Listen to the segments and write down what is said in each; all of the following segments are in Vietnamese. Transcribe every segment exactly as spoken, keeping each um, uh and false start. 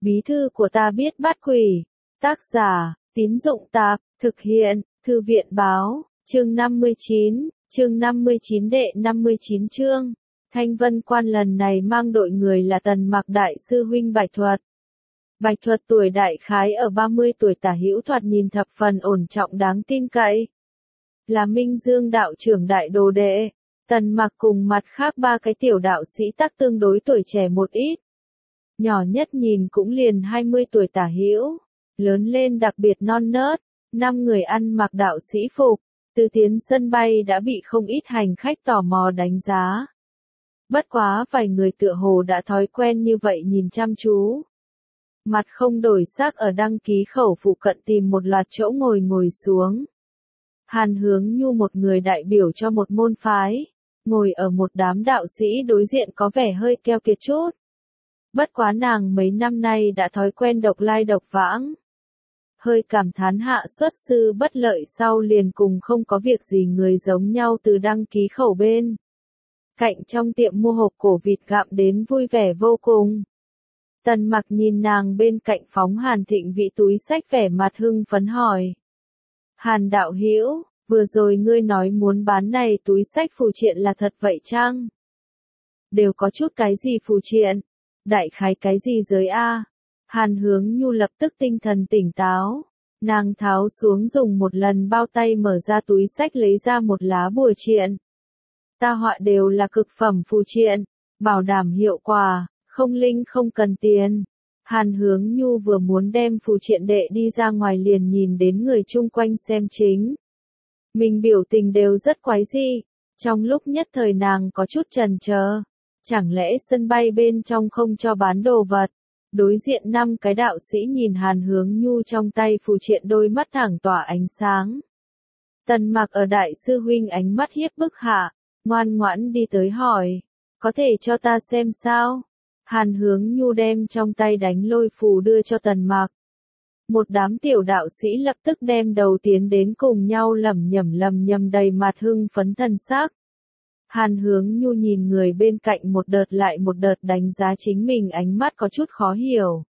Bí thư của ta biết bắt quỷ. Tác giả, Tín Dụng Tạp, thực hiện, Thư viện Báo, chương năm mươi chín, chương năm mươi chín đệ năm mươi chín chương. Thanh Vân Quan lần này mang đội người là Tần Mặc đại sư huynh Bạch Thuật. Bạch Thuật tuổi đại khái ở ba mươi tuổi tả hữu, thoạt nhìn thập phần ổn trọng đáng tin cậy. Là Minh Dương đạo trưởng đại đồ đệ. Tần Mặc cùng mặt khác ba cái tiểu đạo sĩ tắc tương đối tuổi trẻ một ít. Nhỏ nhất nhìn cũng liền hai mươi tuổi tả hữu, lớn lên đặc biệt non nớt. Năm người ăn mặc đạo sĩ phục, từ tiến sân bay đã bị không ít hành khách tò mò đánh giá. Bất quá vài người tựa hồ đã thói quen như vậy nhìn chăm chú. Mặt không đổi sắc ở đăng ký khẩu phụ cận tìm một loạt chỗ ngồi ngồi xuống. Hàn Hướng Nhu một người đại biểu cho một môn phái, ngồi ở một đám đạo sĩ đối diện có vẻ hơi keo kiệt chút. Bất quá nàng mấy năm nay đã thói quen độc lai độc vãng. Hơi cảm thán hạ xuất sư bất lợi sau liền cùng không có việc gì người giống nhau từ đăng ký khẩu bên cạnh trong tiệm mua hộp cổ vịt gặm đến vui vẻ vô cùng. Tần Mặc nhìn nàng bên cạnh phóng Hàn Thịnh vị túi xách vẻ mặt hưng phấn hỏi. Hàn đạo hữu, vừa rồi ngươi nói muốn bán này túi xách phù triện là thật vậy chăng? Đều có chút cái gì phù triện? Đại khái cái gì giới A? Hàn Hướng Nhu lập tức tinh thần tỉnh táo. Nàng tháo xuống dùng một lần bao tay mở ra túi xách lấy ra một lá bùa triện. Ta họa đều là cực phẩm phù triện, bảo đảm hiệu quả, không linh không cần tiền. Hàn Hướng Nhu vừa muốn đem phù triện đệ đi ra ngoài liền nhìn đến người chung quanh xem chính. Mình biểu tình đều rất quái dị. Trong lúc nhất thời nàng có chút chần chờ. Chẳng lẽ sân bay bên trong không cho bán đồ vật? Đối diện năm cái đạo sĩ nhìn Hàn Hướng Nhu trong tay phù triện đôi mắt thẳng tỏa ánh sáng. Tần Mặc ở đại sư huynh ánh mắt hiếp bức hạ, ngoan ngoãn đi tới hỏi, có thể cho ta xem sao? Hàn Hướng Nhu đem trong tay đánh lôi phù đưa cho Tần Mặc. Một đám tiểu đạo sĩ lập tức đem đầu tiến đến cùng nhau lẩm nhẩm lẩm nhẩm đầy mặt hưng phấn thần sắc. Hàn Hướng Nhu nhìn người bên cạnh một đợt lại một đợt đánh giá chính mình, ánh mắt có chút khó hiểu.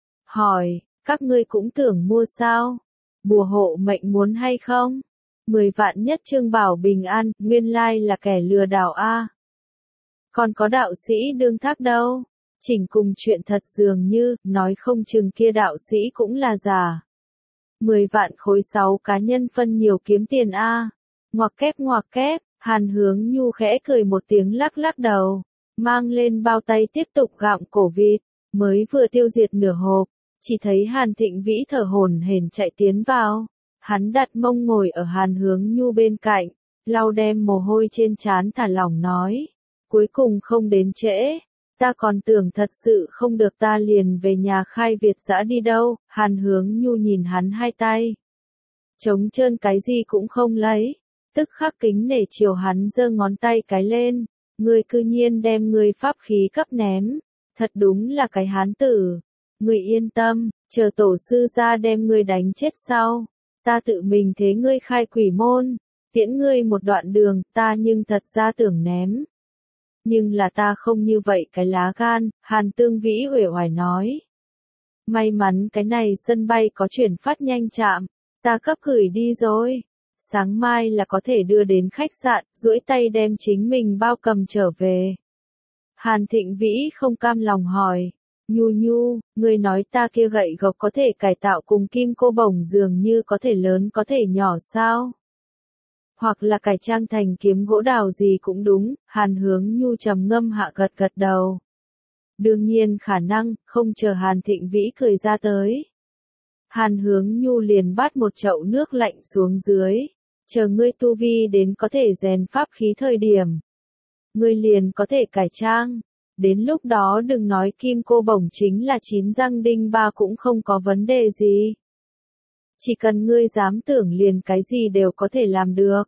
Hỏi, các ngươi cũng tưởng mua sao? Bùa hộ mệnh muốn hay không? Mười vạn nhất Trương Bảo bình an, nguyên lai là kẻ lừa đảo a. Còn có đạo sĩ đương thác đâu? Chỉnh cùng chuyện thật dường như, nói không chừng kia đạo sĩ cũng là giả. Mười vạn khối sáu cá nhân phân nhiều kiếm tiền a. Ngoặc kép ngoặc kép. Hàn Hướng Nhu khẽ cười một tiếng lắc lắc đầu, mang lên bao tay tiếp tục gặm cổ vịt, mới vừa tiêu diệt nửa hộp, chỉ thấy Hàn Thịnh Vĩ thở hổn hển chạy tiến vào, hắn đặt mông ngồi ở Hàn Hướng Nhu bên cạnh, lau đem mồ hôi trên trán thả lỏng nói, cuối cùng không đến trễ, ta còn tưởng thật sự không được ta liền về nhà khai Việt giã đi đâu. Hàn Hướng Nhu nhìn hắn hai tay, trống trơn cái gì cũng không lấy. Tức khắc kính nể chiều hắn giơ ngón tay cái lên, ngươi cư nhiên đem ngươi pháp khí cấp ném, thật đúng là cái hán tử. Ngươi yên tâm, chờ tổ sư ra đem ngươi đánh chết sau, ta tự mình thế ngươi khai quỷ môn, tiễn ngươi một đoạn đường, ta nhưng thật ra tưởng ném. Nhưng là ta không như vậy cái lá gan, Hàn Tương Vĩ uể oải nói. May mắn cái này sân bay có chuyển phát nhanh chạm, ta cấp gửi đi rồi. Sáng mai là có thể đưa đến khách sạn, duỗi tay đem chính mình bao cầm trở về. Hàn Thịnh Vĩ không cam lòng hỏi, Nhu Nhu, ngươi nói ta kia gậy gộc có thể cải tạo cùng kim cô bổng dường như có thể lớn có thể nhỏ sao? Hoặc là cải trang thành kiếm gỗ đào gì cũng đúng. Hàn Hướng Nhu trầm ngâm hạ gật gật đầu. Đương nhiên khả năng, không chờ Hàn Thịnh Vĩ cười ra tới. Hàn Hướng Nhu liền bắt một chậu nước lạnh xuống dưới, chờ ngươi tu vi đến có thể rèn pháp khí thời điểm. Ngươi liền có thể cải trang, đến lúc đó đừng nói kim cô bổng chính là chín răng đinh ba cũng không có vấn đề gì. Chỉ cần ngươi dám tưởng liền cái gì đều có thể làm được.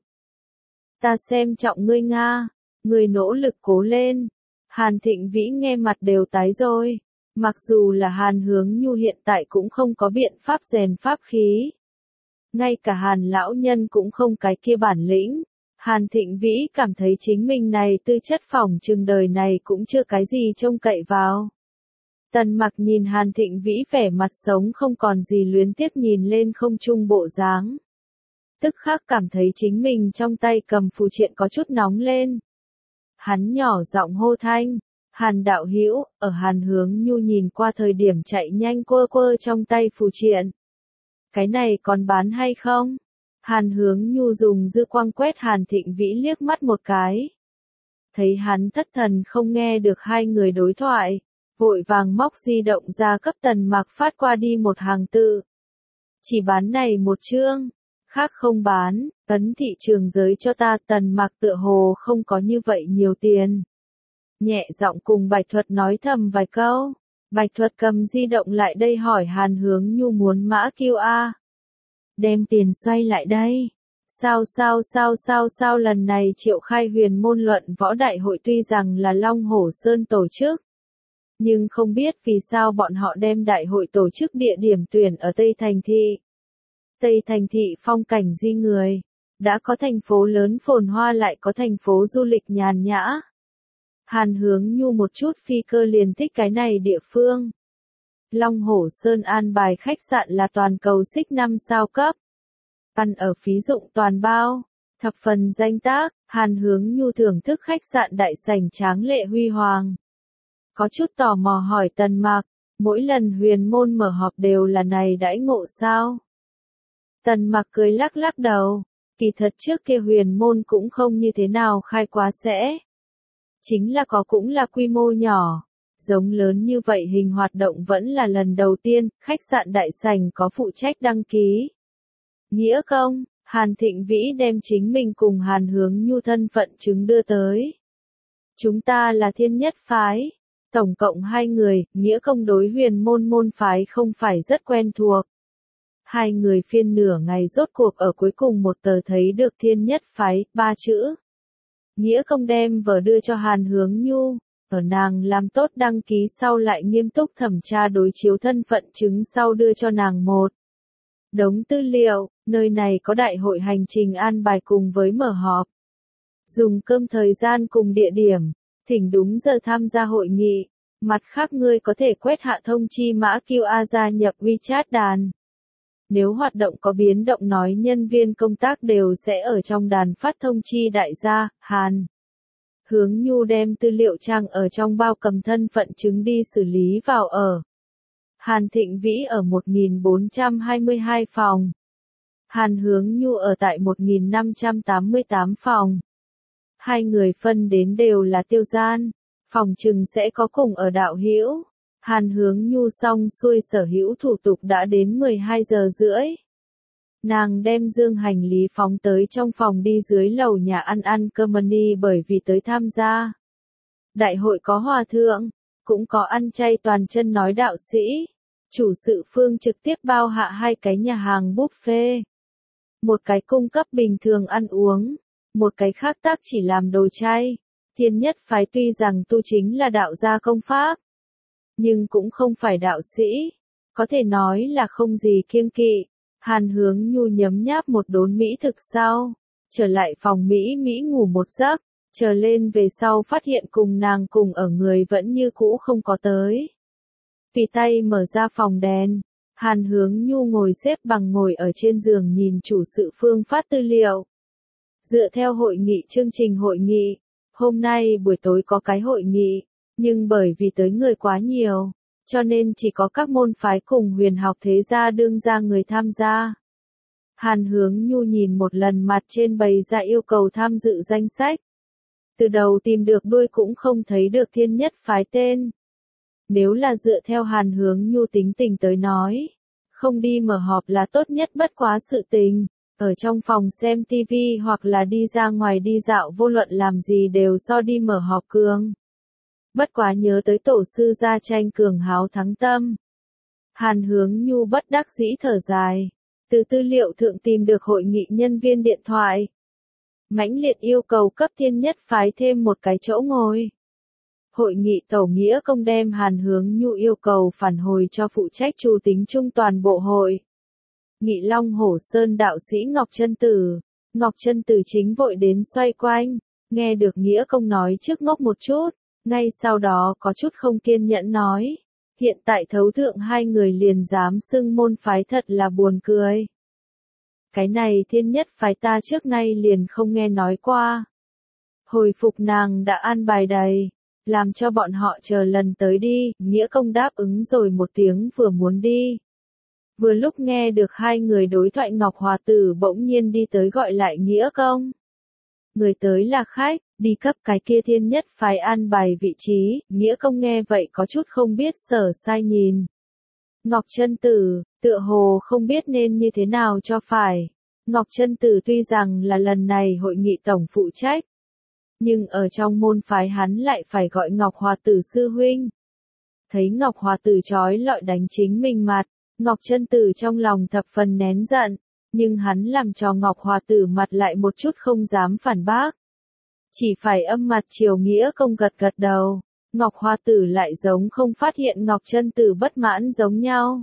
Ta xem trọng ngươi Nga, ngươi nỗ lực cố lên. Hàn Thịnh Vĩ nghe mặt đều tái rồi. Mặc dù là Hàn Hướng Nhu hiện tại cũng không có biện pháp rèn pháp khí. Ngay cả Hàn lão nhân cũng không cái kia bản lĩnh. Hàn Thịnh Vĩ cảm thấy chính mình này tư chất phỏng chừng đời này cũng chưa cái gì trông cậy vào. Tần Mặc nhìn Hàn Thịnh Vĩ vẻ mặt sống không còn gì luyến tiếc nhìn lên không trung bộ dáng. Tức khắc cảm thấy chính mình trong tay cầm phù triện có chút nóng lên. Hắn nhỏ giọng hô thanh, Hàn đạo hữu, ở Hàn Hướng Nhu nhìn qua thời điểm chạy nhanh quơ quơ trong tay phù triện. Cái này còn bán hay không? Hàn Hướng Nhu dùng dư quang quét Hàn Thịnh Vĩ liếc mắt một cái. Thấy hắn thất thần không nghe được hai người đối thoại, vội vàng móc di động ra cấp Tần Mặc phát qua đi một hàng tự. Chỉ bán này một chương, khác không bán, ấn thị trường giới cho ta. Tần Mặc tựa hồ không có như vậy nhiều tiền. Nhẹ giọng cùng Bạch Thuật nói thầm vài câu. Bạch Thuật cầm di động lại đây hỏi Hàn Hướng Nhu muốn mã quy rờ. Đem tiền xoay lại đây. Sao sao sao sao sao lần này triệu khai huyền môn luận võ đại hội tuy rằng là Long Hổ Sơn tổ chức. Nhưng không biết vì sao bọn họ đem đại hội tổ chức địa điểm tuyển ở Tây Thành Thị. Tây Thành Thị phong cảnh di người. Đã có thành phố lớn phồn hoa lại có thành phố du lịch nhàn nhã. Hàn Hướng Nhu một chút phi cơ liền thích cái này địa phương. Long Hổ Sơn an bài khách sạn là toàn cầu xích năm sao cấp. Ăn ở phí dụng toàn bao, thập phần danh tác. Hàn Hướng Nhu thưởng thức khách sạn đại sảnh tráng lệ huy hoàng. Có chút tò mò hỏi Tần Mặc, mỗi lần huyền môn mở họp đều là này đãi ngộ sao? Tần Mặc cười lắc lắc đầu, kỳ thật trước kia huyền môn cũng không như thế nào khai quá sẽ. Chính là có cũng là quy mô nhỏ, giống lớn như vậy hình hoạt động vẫn là lần đầu tiên. Khách sạn đại sảnh có phụ trách đăng ký. Nghĩa công, Hàn Thịnh Vĩ đem chính mình cùng Hàn Hướng Nhu thân phận chứng đưa tới. Chúng ta là Thiên Nhất Phái, tổng cộng hai người. Nghĩa công đối huyền môn môn phái không phải rất quen thuộc. Hai người phiên nửa ngày rốt cuộc ở cuối cùng một tờ thấy được Thiên Nhất Phái, ba chữ. Nghĩa công đem vở đưa cho Hàn Hướng Nhu, ở nàng làm tốt đăng ký sau lại nghiêm túc thẩm tra đối chiếu thân phận chứng sau đưa cho nàng một đống tư liệu. Nơi này có đại hội hành trình an bài cùng với mở họp. Dùng cơm thời gian cùng địa điểm, thỉnh đúng giờ tham gia hội nghị. Mặt khác ngươi có thể quét hạ thông chi mã quy rờ gia nhập WeChat đàn. Nếu hoạt động có biến động nói nhân viên công tác đều sẽ ở trong đàn phát thông chi đại gia. Hàn Hướng Nhu đem tư liệu trang ở trong bao cầm thân phận chứng đi xử lý vào ở. Hàn Thịnh Vĩ ở một nghìn bốn trăm hai mươi hai phòng. Hàn Hướng Nhu ở tại một nghìn năm trăm tám mươi tám phòng. Hai người phân đến đều là tiêu gian, phòng chừng sẽ có cùng ở đạo hữu. Hàn Hướng Nhu xong xuôi sở hữu thủ tục đã đến mười hai giờ rưỡi. Nàng đem dương hành lý phóng tới trong phòng đi dưới lầu nhà ăn ăn cơm mani bởi vì tới tham gia. Đại hội có hòa thượng, cũng có ăn chay toàn chân nói đạo sĩ. Chủ sự Phương trực tiếp bao hạ hai cái nhà hàng buffet. Một cái cung cấp bình thường ăn uống, một cái khác tác chỉ làm đồ chay. Thiên Nhất Phái tuy rằng tu chính là đạo gia công pháp, nhưng cũng không phải đạo sĩ, có thể nói là không gì kiêng kỵ. Hàn Hướng Nhu nhấm nháp một đốn mỹ thực sau, trở lại phòng Mỹ Mỹ ngủ một giấc, trở lên về sau phát hiện cùng nàng cùng ở người vẫn như cũ không có tới. Tùy tay mở ra phòng đèn, Hàn Hướng Nhu ngồi xếp bằng ngồi ở trên giường nhìn chủ sự Phương phát tư liệu. Dựa theo hội nghị chương trình hội nghị, hôm nay buổi tối có cái hội nghị, nhưng bởi vì tới người quá nhiều, cho nên chỉ có các môn phái cùng huyền học thế gia đương ra người tham gia. Hàn Hướng Nhu nhìn một lần mặt trên bày ra yêu cầu tham dự danh sách. Từ đầu tìm được đuôi cũng không thấy được Thiên Nhất Phái tên. Nếu là dựa theo Hàn Hướng Nhu tính tình tới nói, không đi mở họp là tốt nhất bất quá sự tình. Ở trong phòng xem tivi hoặc là đi ra ngoài đi dạo vô luận làm gì đều so đi mở họp cường. Bất quá nhớ tới tổ sư gia tranh cường háo thắng tâm. Hàn Hướng Nhu bất đắc dĩ thở dài. Từ tư liệu thượng tìm được hội nghị nhân viên điện thoại. Mãnh liệt yêu cầu cấp Thiên Nhất Phái thêm một cái chỗ ngồi. Hội nghị tẩu nghĩa công đem Hàn Hướng Nhu yêu cầu phản hồi cho phụ trách chủ tính chung toàn bộ hội. Nghị Long Hổ Sơn đạo sĩ Ngọc Chân Tử. Ngọc Chân Tử chính vội đến xoay quanh, nghe được nghĩa công nói trước ngốc một chút, ngay sau đó có chút không kiên nhẫn nói. Hiện tại thấu thượng hai người liền dám xưng môn phái thật là buồn cười. Cái này thiên nhất phái ta trước nay liền không nghe nói qua. Hồi phục nàng đã an bài đầy, làm cho bọn họ chờ lần tới đi, Nghĩa Công đáp ứng rồi một tiếng vừa muốn đi. Vừa lúc nghe được hai người đối thoại Ngọc Hòa Tử bỗng nhiên đi tới gọi lại Nghĩa Công. Người tới là khách, đi cấp cái kia thiên nhất phái an bài vị trí, Nghĩa Công nghe vậy có chút không biết sở sai nhìn. Ngọc Chân Tử, tựa hồ không biết nên như thế nào cho phải. Ngọc Chân Tử tuy rằng là lần này hội nghị tổng phụ trách, nhưng ở trong môn phái hắn lại phải gọi Ngọc Hòa Tử sư huynh. Thấy Ngọc Hòa Tử trói lọi đánh chính mình mặt, Ngọc Chân Tử trong lòng thập phần nén giận, nhưng hắn làm cho Ngọc Hòa Tử mặt lại một chút không dám phản bác. Chỉ phải âm mặt chiều Nghĩa Công gật gật đầu, Ngọc Hòa Tử lại giống không phát hiện Ngọc Chân Tử bất mãn giống nhau.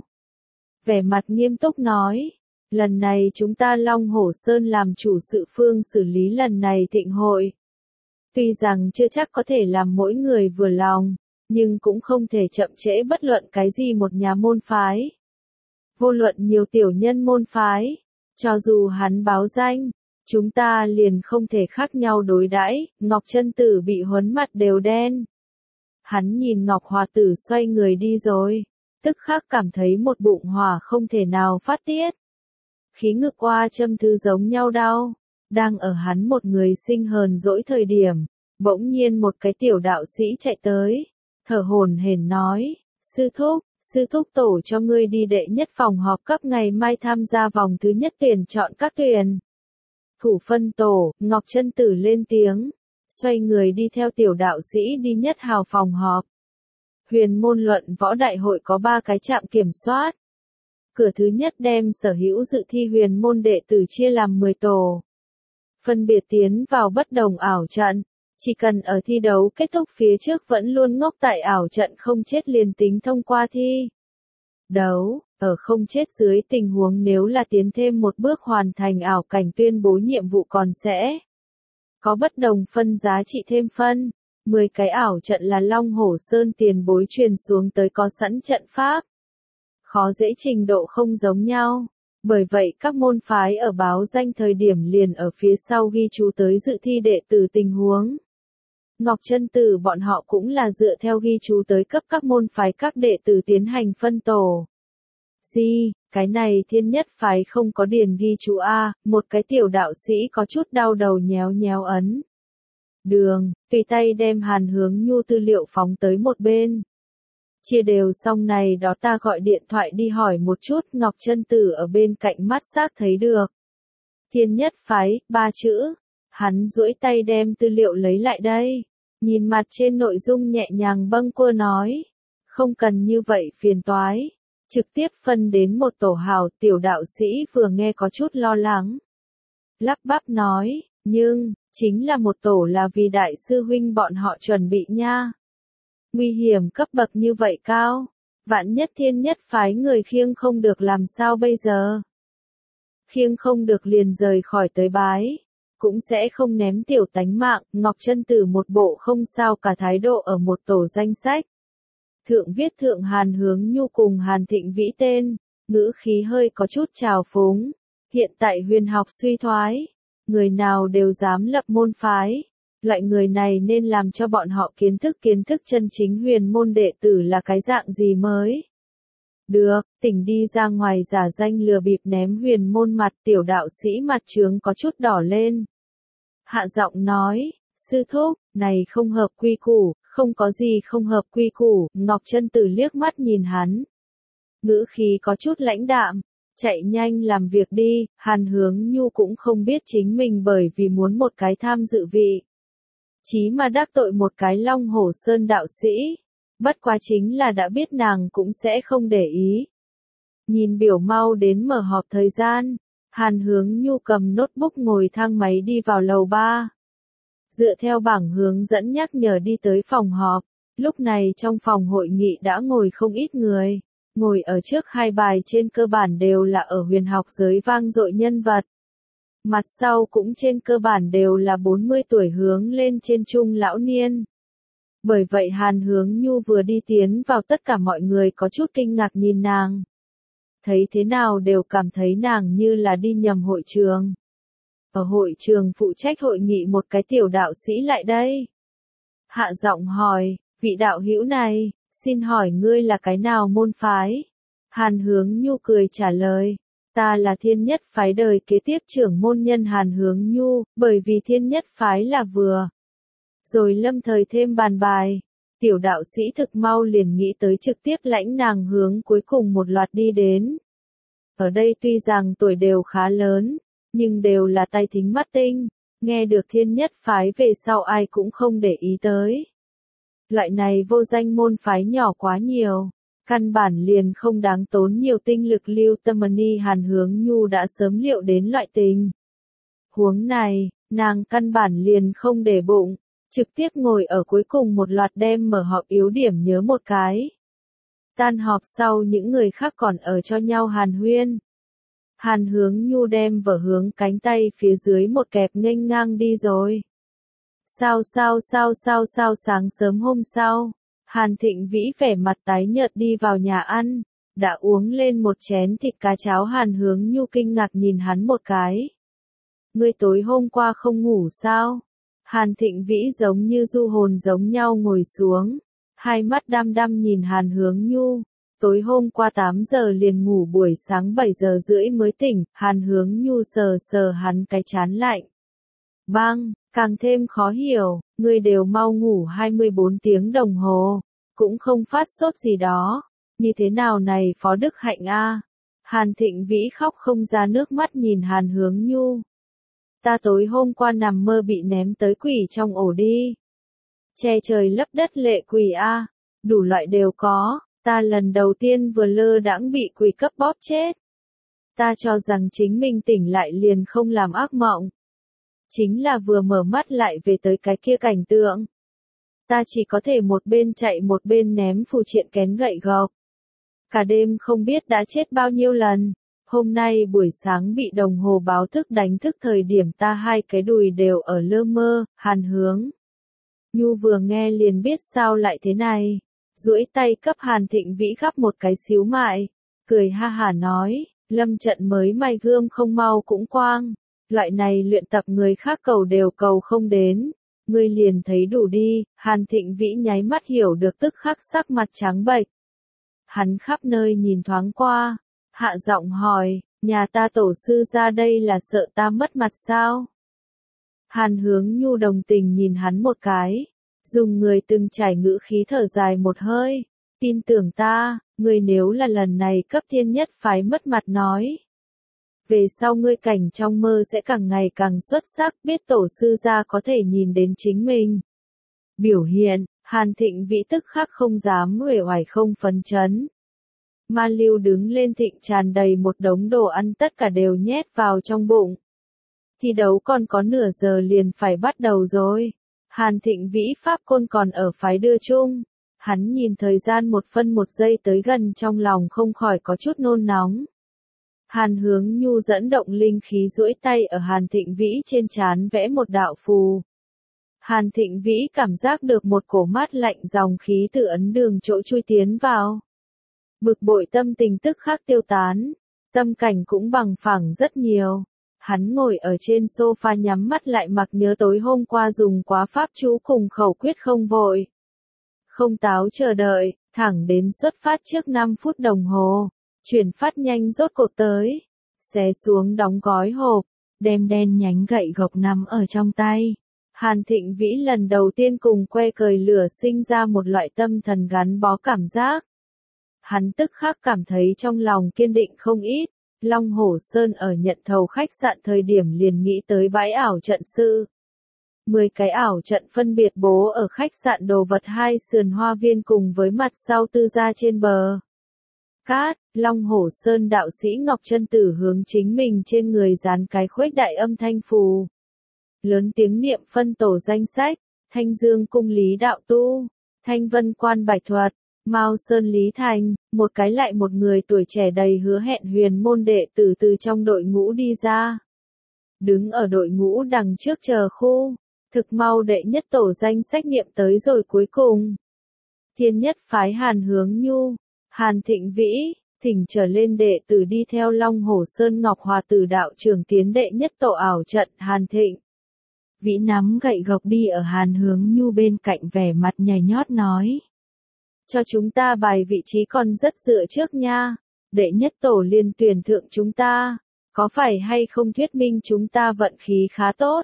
Vẻ mặt nghiêm túc nói, lần này chúng ta Long Hổ Sơn làm chủ sự phương xử lý lần này thịnh hội. Tuy rằng chưa chắc có thể làm mỗi người vừa lòng, nhưng cũng không thể chậm trễ bất luận cái gì một nhà môn phái. Vô luận nhiều tiểu nhân môn phái, cho dù hắn báo danh, chúng ta liền không thể khác nhau đối đãi. Ngọc Chân Tử bị huấn mặt đều đen. Hắn nhìn Ngọc Hòa Tử xoay người đi rồi, tức khắc cảm thấy một bụng hỏa không thể nào phát tiết. Khí ngực qua châm thư giống nhau đau, đang ở hắn một người sinh hờn dỗi thời điểm, bỗng nhiên một cái tiểu đạo sĩ chạy tới, thở hổn hển nói, sư thúc, sư thúc tổ cho ngươi đi đệ nhất phòng họp cấp ngày mai tham gia vòng thứ nhất tuyển chọn các tuyển. Thủ phân tổ, Ngọc Chân Tử lên tiếng, xoay người đi theo tiểu đạo sĩ đi nhất hào phòng họp. Huyền môn luận võ đại hội có ba cái trạm kiểm soát. Cửa thứ nhất đem sở hữu dự thi huyền môn đệ tử chia làm mười tổ. Phân biệt tiến vào bất đồng ảo trận, chỉ cần ở thi đấu kết thúc phía trước vẫn luôn ngốc tại ảo trận không chết liền tính thông qua thi đấu, ở không chết dưới tình huống nếu là tiến thêm một bước hoàn thành ảo cảnh tuyên bố nhiệm vụ còn sẽ có bất đồng phân giá trị thêm phân. mười cái ảo trận là Long Hổ Sơn tiền bối truyền xuống tới có sẵn trận pháp. Khó dễ trình độ không giống nhau, bởi vậy các môn phái ở báo danh thời điểm liền ở phía sau ghi chú tới dự thi đệ tử tình huống. Ngọc Chân Tử bọn họ cũng là dựa theo ghi chú tới cấp các môn phái các đệ tử tiến hành phân tổ. Gì, cái này thiên nhất phái không có điền ghi chú A, một cái tiểu đạo sĩ có chút đau đầu nhéo nhéo ấn. Đường, tùy tay đem Hàn Hướng Nhu tư liệu phóng tới một bên. Chia đều xong này đó ta gọi điện thoại đi hỏi một chút. Ngọc Chân Tử ở bên cạnh mắt xác thấy được. Thiên nhất phái, ba chữ. Hắn duỗi tay đem tư liệu lấy lại đây. Nhìn mặt trên nội dung nhẹ nhàng bâng quơ nói. Không cần như vậy phiền toái. Trực tiếp phân đến một tổ hào. Tiểu đạo sĩ vừa nghe có chút lo lắng. Lắp bắp nói, nhưng, chính là một tổ là vì đại sư huynh bọn họ chuẩn bị nha. Nguy hiểm cấp bậc như vậy cao, vạn nhất thiên nhất phái người khiêng không được làm sao bây giờ. Khiêng không được liền rời khỏi tới bái, cũng sẽ không ném tiểu tánh mạng. Ngọc Chân Tử một bộ không sao cả thái độ ở một tổ danh sách. Thượng viết thượng Hàn Hướng Nhu cùng Hàn Thịnh Vĩ tên, ngữ khí hơi có chút trào phúng. Hiện tại huyền học suy thoái, người nào đều dám lập môn phái. Loại người này nên làm cho bọn họ kiến thức kiến thức chân chính huyền môn đệ tử là cái dạng gì mới. Được, tỉnh đi ra ngoài giả danh lừa bịp ném huyền môn mặt. Tiểu đạo sĩ mặt trướng có chút đỏ lên. Hạ giọng nói, sư thúc, này không hợp quy củ, không có gì không hợp quy củ. Ngọc Chân Tử liếc mắt nhìn hắn. Ngữ khí có chút lãnh đạm. Chạy nhanh làm việc đi. Hàn Hướng Nhu cũng không biết chính mình bởi vì muốn một cái tham dự vị. Chí mà đắc tội một cái Long Hổ Sơn đạo sĩ. Bất quá chính là đã biết nàng cũng sẽ không để ý. Nhìn biểu mau đến mở họp thời gian. Hàn Hướng Nhu cầm notebook ngồi thang máy đi vào lầu ba. Dựa theo bảng hướng dẫn nhắc nhở đi tới phòng họp. Lúc này trong phòng hội nghị đã ngồi không ít người. Ngồi ở trước hai bài trên cơ bản đều là ở huyền học giới vang dội nhân vật. Mặt sau cũng trên cơ bản đều là bốn mươi tuổi hướng lên trên trung lão niên. Bởi vậy Hàn Hướng Nhu vừa đi tiến vào tất cả mọi người có chút kinh ngạc nhìn nàng. Thấy thế nào đều cảm thấy nàng như là đi nhầm hội trường. Ở hội trường phụ trách hội nghị một cái tiểu đạo sĩ lại đây. Hạ giọng hỏi, vị đạo hữu này, xin hỏi ngươi là cái nào môn phái? Hàn Hướng Nhu cười trả lời, ta là Thiên Nhất phái đời kế tiếp trưởng môn nhân Hàn Hướng Nhu, bởi vì Thiên Nhất phái là vừa. Rồi lâm thời thêm bàn bài, tiểu đạo sĩ thực mau liền nghĩ tới trực tiếp lãnh nàng hướng cuối cùng một loạt đi đến. Ở đây tuy rằng tuổi đều khá lớn, nhưng đều là tay thính mắt tinh, nghe được Thiên Nhất phái về sau ai cũng không để ý tới. Loại này vô danh môn phái nhỏ quá nhiều, căn bản liền không đáng tốn nhiều tinh lực lưu tâm. Ni Hàn Hướng Nhu đã sớm liệu đến loại tình huống này, nàng căn bản liền không để bụng, trực tiếp ngồi ở cuối cùng một loạt đem mở họp yếu điểm nhớ một cái. Tan họp sau những người khác còn ở cho nhau hàn huyên. Hàn Hướng Nhu đem vở hướng cánh tay phía dưới một kẹp nghênh ngang đi rồi. Sao sao sao sao sao sáng sớm hôm sau, Hàn Thịnh Vĩ vẻ mặt tái nhợt đi vào nhà ăn, đã uống lên một chén thịt cá cháo. Hàn Hướng Nhu kinh ngạc nhìn hắn một cái. Ngươi tối hôm qua không ngủ sao? Hàn Thịnh Vĩ giống như du hồn giống nhau ngồi xuống, hai mắt đăm đăm nhìn Hàn Hướng Nhu. Tối hôm qua tám giờ liền ngủ, buổi sáng bảy giờ rưỡi mới tỉnh. Hàn Hướng Nhu sờ sờ hắn cái trán lạnh. Bang, càng thêm khó hiểu, ngươi đều mau ngủ hai mươi bốn tiếng đồng hồ, cũng không phát sốt gì đó, như thế nào này Phó Đức Hạnh a? Hàn Thịnh Vĩ khóc không ra nước mắt nhìn Hàn Hướng Nhu. Ta tối hôm qua nằm mơ bị ném tới quỷ trong ổ đi. Che trời lấp đất lệ quỷ a, đủ loại đều có, ta lần đầu tiên vừa lơ đãng bị quỷ cấp bóp chết. Ta cho rằng chính mình tỉnh lại liền không làm ác mộng. Chính là vừa mở mắt lại về tới cái kia cảnh tượng. Ta chỉ có thể một bên chạy một bên ném phù triện kén gậy gộc. Cả đêm không biết đã chết bao nhiêu lần. Hôm nay buổi sáng bị đồng hồ báo thức đánh thức thời điểm ta hai cái đùi đều ở lơ mơ. Hàn Hướng Nhu vừa nghe liền biết sao lại thế này. Duỗi tay cấp Hàn Thịnh Vĩ gắp một cái xíu mại. Cười ha hả nói, lâm trận mới may gươm không mau cũng quang. Loại này luyện tập người khác cầu đều cầu không đến. Ngươi liền thấy đủ đi. Hàn Thịnh Vĩ nháy mắt hiểu được, tức khắc sắc mặt trắng bệch. Hắn khắp nơi nhìn thoáng qua, hạ giọng hỏi, nhà ta tổ sư ra đây là sợ ta mất mặt sao? Hàn Hướng Nhu đồng tình nhìn hắn một cái, dùng người từng trải ngữ khí thở dài một hơi, tin tưởng ta, ngươi nếu là lần này cấp Thiên Nhất phái mất mặt nói. Về sau ngươi cảnh trong mơ sẽ càng ngày càng xuất sắc, biết tổ sư gia có thể nhìn đến chính mình. Biểu hiện, Hàn Thịnh Vĩ tức khắc không dám uể oải không phấn chấn. Ma Lưu đứng lên thịnh tràn đầy một đống đồ ăn, tất cả đều nhét vào trong bụng. Thi đấu còn có nửa giờ liền phải bắt đầu rồi. Hàn Thịnh Vĩ pháp côn còn ở phái đưa chung. Hắn nhìn thời gian một phân một giây tới gần, trong lòng không khỏi có chút nôn nóng. Hàn Hướng Nhu dẫn động linh khí duỗi tay ở Hàn Thịnh Vĩ trên trán vẽ một đạo phù. Hàn Thịnh Vĩ cảm giác được một cổ mát lạnh dòng khí từ ấn đường chỗ chui tiến vào. Bực bội tâm tình tức khắc tiêu tán, tâm cảnh cũng bằng phẳng rất nhiều. Hắn ngồi ở trên sofa nhắm mắt lại mặc nhớ tối hôm qua dùng quá pháp chú cùng khẩu quyết không vội. Không táo chờ đợi, thẳng đến xuất phát trước năm phút đồng hồ. Chuyển phát nhanh rốt cuộc tới. Xé xuống đóng gói hộp, đem đen nhánh gậy gộc nằm ở trong tay. Hàn Thịnh Vĩ lần đầu tiên cùng que cời lửa sinh ra một loại tâm thần gắn bó cảm giác. Hắn tức khắc cảm thấy trong lòng kiên định không ít. Long Hổ Sơn ở nhận thầu khách sạn thời điểm liền nghĩ tới bãi ảo trận sự. Mười cái ảo trận phân biệt bố ở khách sạn Đồ Vật hai sườn hoa viên cùng với mặt sau tư gia trên bờ cát. Long Hổ Sơn đạo sĩ Ngọc Chân Tử hướng chính mình trên người dán cái khuếch đại âm thanh phù. Lớn tiếng niệm phân tổ danh sách, Thanh Dương cung Lý Đạo Tu, Thanh Vân quan Bạch Thuật, Mao Sơn Lý Thành, một cái lại một người tuổi trẻ đầy hứa hẹn huyền môn đệ tử từ trong đội ngũ đi ra. Đứng ở đội ngũ đằng trước chờ khu, Thực mau đệ nhất tổ danh sách nghiệm tới rồi cuối cùng. Thiên nhất phái Hàn Hướng Nhu, Hàn Thịnh Vĩ, thỉnh trở lên đệ tử đi theo Long Hổ Sơn Ngọc Hòa Tử đạo trưởng tiến đệ nhất tổ ảo trận Hàn Thịnh. Vĩ nắm gậy gộc đi ở Hàn Hướng Nhu bên cạnh vẻ mặt nhảy nhót nói. Cho chúng ta bài vị trí còn rất dựa trước nha, đệ nhất tổ liên tuyển thượng chúng ta, có phải hay không thuyết minh chúng ta vận khí khá tốt?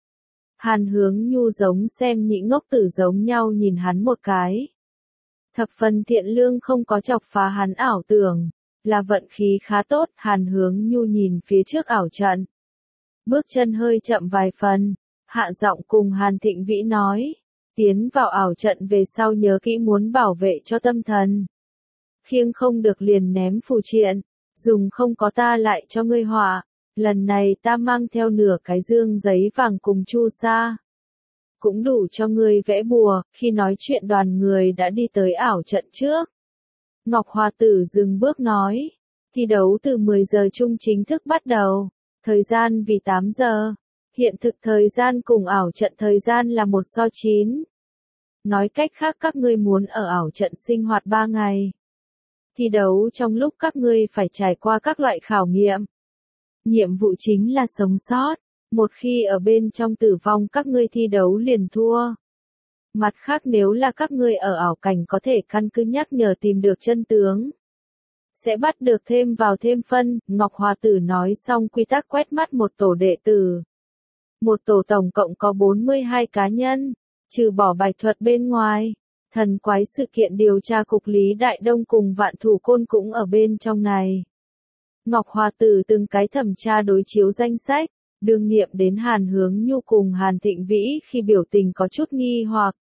Hàn Hướng Nhu giống xem nhị ngốc tử giống nhau nhìn hắn một cái. Thập phần thiện lương không có chọc phá hắn ảo tưởng, là vận khí khá tốt. Hàn Hướng Nhu nhìn phía trước ảo trận. Bước chân hơi chậm vài phần, hạ giọng cùng Hàn Thịnh Vĩ nói, tiến vào ảo trận về sau nhớ kỹ muốn bảo vệ cho tâm thần. Khiêng không được liền ném phù triện, dùng không có ta lại cho ngươi họa, lần này ta mang theo nửa cái dương giấy vàng cùng chu sa. Cũng đủ cho ngươi vẽ bùa. Khi nói chuyện đoàn người đã đi tới ảo trận trước. Ngọc Hòa Tử dừng bước nói, thi đấu từ mười giờ chung chính thức bắt đầu, thời gian vì tám giờ, hiện thực thời gian cùng ảo trận thời gian là một so chín. Nói cách khác các ngươi muốn ở ảo trận sinh hoạt ba ngày. Thi đấu trong lúc các ngươi phải trải qua các loại khảo nghiệm. Nhiệm vụ chính là sống sót. Một khi ở bên trong tử vong các ngươi thi đấu liền thua. Mặt khác nếu là các ngươi ở ảo cảnh có thể căn cứ nhắc nhở tìm được chân tướng. Sẽ bắt được thêm vào thêm phân. Ngọc Hòa Tử nói xong quy tắc quét mắt một tổ đệ tử. Một tổ tổng cộng có bốn mươi hai cá nhân, trừ bỏ Bạch Thuật bên ngoài. Thần quái sự kiện điều tra cục Lý Đại Đông cùng Vạn Thủ Côn cũng ở bên trong này. Ngọc Hòa Tử từng cái thẩm tra đối chiếu danh sách. Đương niệm đến Hàn Hướng Nhu cùng Hàn Thịnh Vĩ khi biểu tình có chút nghi hoặc.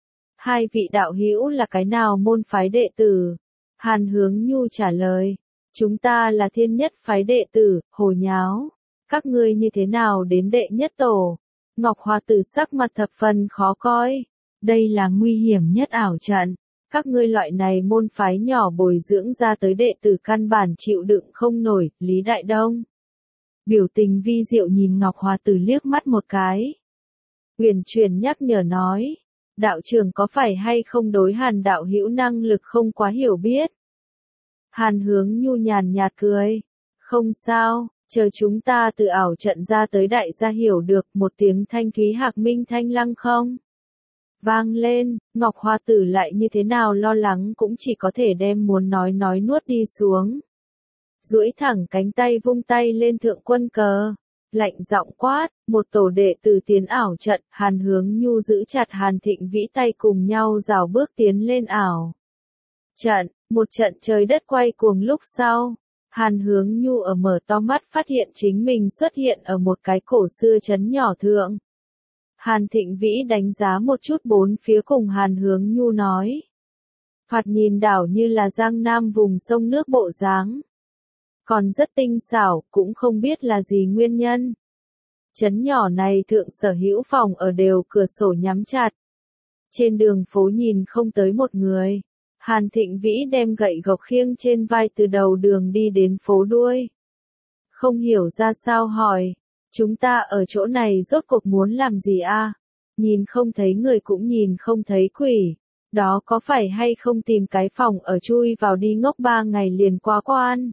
Hai vị đạo hữu là cái nào môn phái đệ tử? Hàn Hướng Nhu trả lời. Chúng ta là thiên nhất phái đệ tử, hồ nháo. Các ngươi như thế nào đến đệ nhất tổ? Ngọc Hòa Tử sắc mặt thập phần khó coi. Đây là nguy hiểm nhất ảo trận. Các ngươi loại này môn phái nhỏ bồi dưỡng ra tới đệ tử căn bản chịu đựng không nổi. Lý Đại Đông biểu tình vi diệu nhìn Ngọc Hòa Tử liếc mắt một cái. Uyển chuyển nhắc nhở nói, đạo trưởng có phải hay không đối Hàn đạo hữu năng lực không quá hiểu biết? Hàn Hướng Nhu nhàn nhạt cười, không sao, chờ chúng ta từ ảo trận ra tới đại gia hiểu được. Một tiếng thanh thúy hạc minh thanh lăng không vang lên. Ngọc Hòa Tử lại như thế nào lo lắng cũng chỉ có thể đem muốn nói nói nuốt đi xuống. Duỗi thẳng cánh tay vung tay lên thượng quân cờ, lạnh giọng quát, một tổ đệ tử tiến ảo trận. Hàn Hướng Nhu giữ chặt Hàn Thịnh Vĩ tay cùng nhau rào bước tiến lên ảo trận. Một trận trời đất quay cuồng lúc sau, Hàn Hướng Nhu ở mở to mắt phát hiện chính mình xuất hiện ở một cái cổ xưa trấn nhỏ thượng. Hàn Thịnh Vĩ đánh giá một chút bốn phía cùng Hàn Hướng Nhu nói, thoạt nhìn đảo như là Giang Nam vùng sông nước bộ dáng. Còn rất tinh xảo, cũng không biết là gì nguyên nhân. Trấn nhỏ này thượng sở hữu phòng ở đều cửa sổ nhắm chặt. Trên đường phố nhìn không tới một người. Hàn Thịnh Vĩ đem gậy gộc khiêng trên vai từ đầu đường đi đến phố đuôi. Không hiểu ra sao hỏi, chúng ta ở chỗ này rốt cuộc muốn làm gì a? Nhìn không thấy người cũng nhìn không thấy quỷ. Đó có phải hay không tìm cái phòng ở chui vào đi ngốc ba ngày liền qua quan?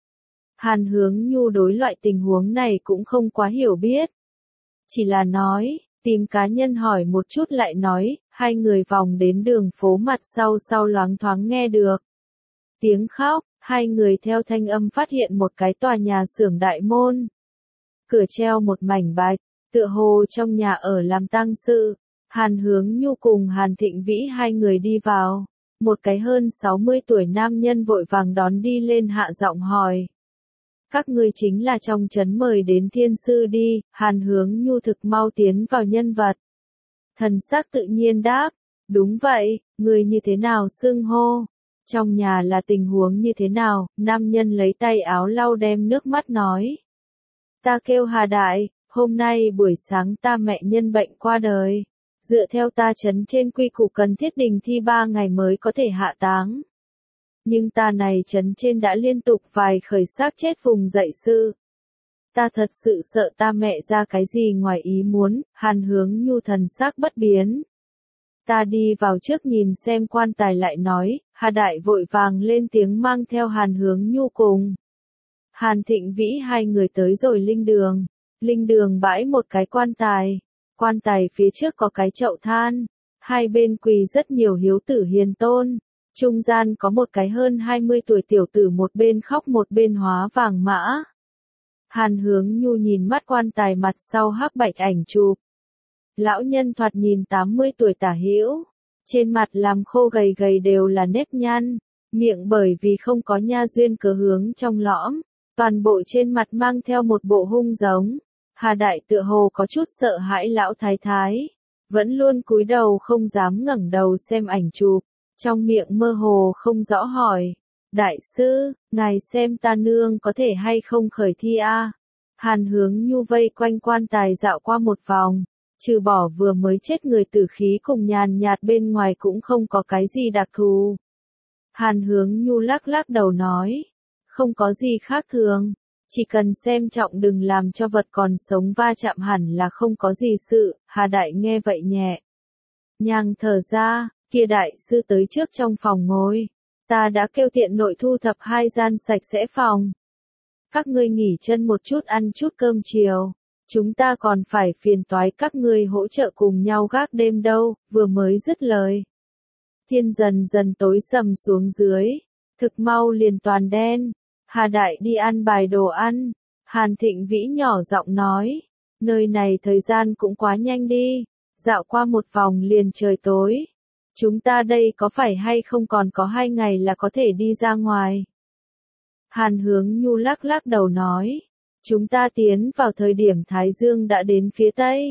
Hàn Hướng Nhu đối loại tình huống này cũng không quá hiểu biết. Chỉ là nói, tìm cá nhân hỏi một chút lại nói, hai người vòng đến đường phố mặt sau sau loáng thoáng nghe được tiếng khóc, hai người theo thanh âm phát hiện một cái tòa nhà xưởng đại môn. Cửa treo một mảnh bạch, tựa hồ trong nhà ở làm tang sự. Hàn Hướng Nhu cùng Hàn Thịnh Vĩ hai người đi vào. Một cái hơn sáu mươi tuổi nam nhân vội vàng đón đi lên hạ giọng hỏi. Các ngươi chính là trong trấn mời đến thiên sư đi. Hàn Hướng Nhu thực mau tiến vào nhân vật. Thần sắc tự nhiên đáp, đúng vậy, người như thế nào xưng hô? Trong nhà là tình huống như thế nào? Nam nhân lấy tay áo lau đem nước mắt nói. Ta kêu Hà Đại, hôm nay buổi sáng ta mẹ nhân bệnh qua đời. Dựa theo ta trấn trên quy củ cần thiết đình thi ba ngày mới có thể hạ táng. Nhưng ta này trấn trên đã liên tục vài khởi xác chết vùng dậy sự. Ta thật sự sợ ta mẹ ra cái gì ngoài ý muốn, Hàn Hướng Nhu thần sắc bất biến. Ta đi vào trước nhìn xem quan tài lại nói, Hà Đại vội vàng lên tiếng mang theo Hàn Hướng Nhu cùng. Hàn Thịnh Vĩ hai người tới rồi linh đường. Linh đường bãi một cái quan tài. Quan tài phía trước có cái chậu than. Hai bên quỳ rất nhiều hiếu tử hiền tôn. Trung gian có một cái hơn hai mươi tuổi tiểu tử một bên khóc một bên hóa vàng mã. Hàn Hướng Nhu nhìn mắt quan tài mặt sau hắc bạch ảnh chụp. Lão nhân thoạt nhìn tám mươi tuổi tả hữu. Trên mặt làm khô gầy gầy đều là nếp nhăn. Miệng bởi vì không có nha duyên cớ hướng trong lõm. Toàn bộ trên mặt mang theo một bộ hung giống. Hà Đại tựa hồ có chút sợ hãi lão thái thái. Vẫn luôn cúi đầu không dám ngẩng đầu xem ảnh chụp. Trong miệng mơ hồ không rõ hỏi. Đại sư, ngài xem ta nương có thể hay không khởi thi a? Hàn Hướng Nhu vây quanh quan tài dạo qua một vòng. Trừ bỏ vừa mới chết người tử khí cùng nhàn nhạt bên ngoài cũng không có cái gì đặc thù. Hàn Hướng Nhu lắc lắc đầu nói. Không có gì khác thường. Chỉ cần xem trọng đừng làm cho vật còn sống va chạm hẳn là không có gì sự. Hà Đại nghe vậy nhẹ nhàng thở ra, kia đại sư tới trước trong phòng ngồi. Ta đã kêu tiện nội thu thập hai gian sạch sẽ phòng. Các ngươi nghỉ chân một chút ăn chút cơm chiều. Chúng ta còn phải phiền toái các ngươi hỗ trợ cùng nhau gác đêm đâu, vừa mới dứt lời. Thiên dần dần tối sầm xuống dưới. Thực mau liền toàn đen. Hà Đại đi ăn bài đồ ăn. Hàn Thịnh Vĩ nhỏ giọng nói. Nơi này thời gian cũng quá nhanh đi. Dạo qua một vòng liền trời tối. Chúng ta đây có phải hay không còn có hai ngày là có thể đi ra ngoài? Hàn Hướng Nhu lắc lắc đầu nói. Chúng ta tiến vào thời điểm Thái Dương đã đến phía Tây.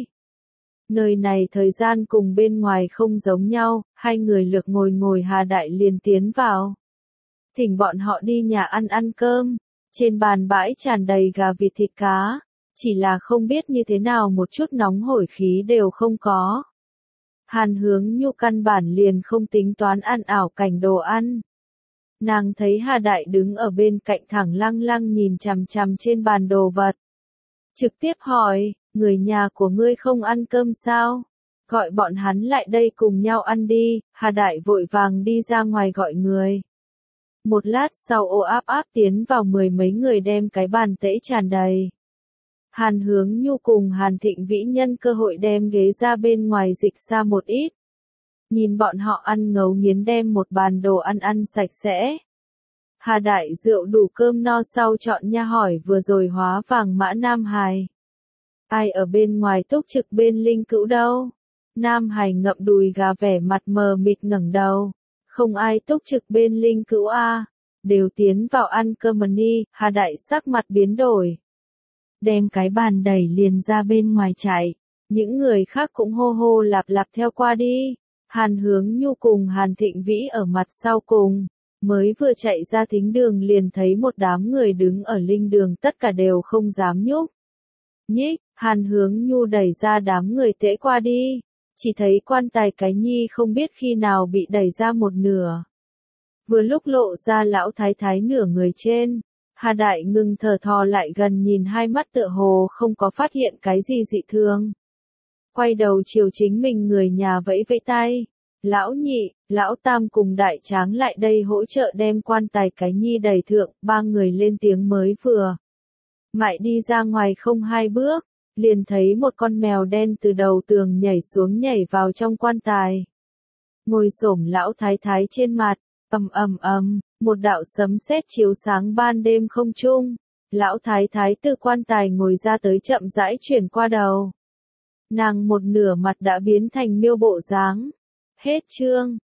Nơi này thời gian cùng bên ngoài không giống nhau, hai người lược ngồi ngồi Hà Đại liền tiến vào. Thỉnh bọn họ đi nhà ăn ăn cơm. Trên bàn bãi tràn đầy gà vịt thịt cá. Chỉ là không biết như thế nào một chút nóng hổi khí đều không có. Hàn Hướng Nhu căn bản liền không tính toán ăn ảo cảnh đồ ăn. Nàng thấy Hà Đại đứng ở bên cạnh thẳng lăng lăng nhìn chằm chằm trên bàn đồ vật. Trực tiếp hỏi, người nhà của ngươi không ăn cơm sao? Gọi bọn hắn lại đây cùng nhau ăn đi. Hà Đại vội vàng đi ra ngoài gọi người. Một lát sau ô áp áp tiến vào mười mấy người đem cái bàn tễ tràn đầy. Hàn Hướng Nhu cùng Hàn Thịnh Vĩ nhân cơ hội đem ghế ra bên ngoài dịch xa một ít. Nhìn bọn họ ăn ngấu nghiến đem một bàn đồ ăn ăn sạch sẽ. Hà Đại rượu đủ cơm no sau chọn nha hỏi vừa rồi hóa vàng mã Nam Hải. Ai ở bên ngoài túc trực bên linh cữu đâu? Nam Hải ngậm đùi gà vẻ mặt mờ mịt ngẩng đầu. Không ai túc trực bên linh cữu a, đều tiến vào ăn cơm đi. Hà Đại sắc mặt biến đổi. Đem cái bàn đẩy liền ra bên ngoài chạy. Những người khác cũng hô hô lạp lạp theo qua đi. Hàn Hướng Nhu cùng Hàn Thịnh Vĩ ở mặt sau cùng. Mới vừa chạy ra thính đường liền thấy một đám người đứng ở linh đường tất cả đều không dám nhúc nhích. Hàn Hướng Nhu đẩy ra đám người tễ qua đi. Chỉ thấy quan tài cái nhi không biết khi nào bị đẩy ra một nửa. Vừa lúc lộ ra lão thái thái nửa người trên. Hà Đại ngừng thở thò lại gần nhìn hai mắt tựa hồ không có phát hiện cái gì dị thường. Quay đầu chiều chính mình người nhà vẫy vẫy tay. Lão nhị, lão tam cùng đại tráng lại đây hỗ trợ đem quan tài cái nhi đẩy thượng, ba người lên tiếng mới vừa. Mại đi ra ngoài không hai bước, liền thấy một con mèo đen từ đầu tường nhảy xuống nhảy vào trong quan tài. Ngồi xổm lão thái thái trên mặt, ầm ầm ầm, một đạo sấm sét chiếu sáng ban đêm không trung. Lão thái thái từ quan tài ngồi ra tới chậm rãi chuyển qua đầu. Nàng một nửa mặt đã biến thành miêu bộ dáng. Hết chương.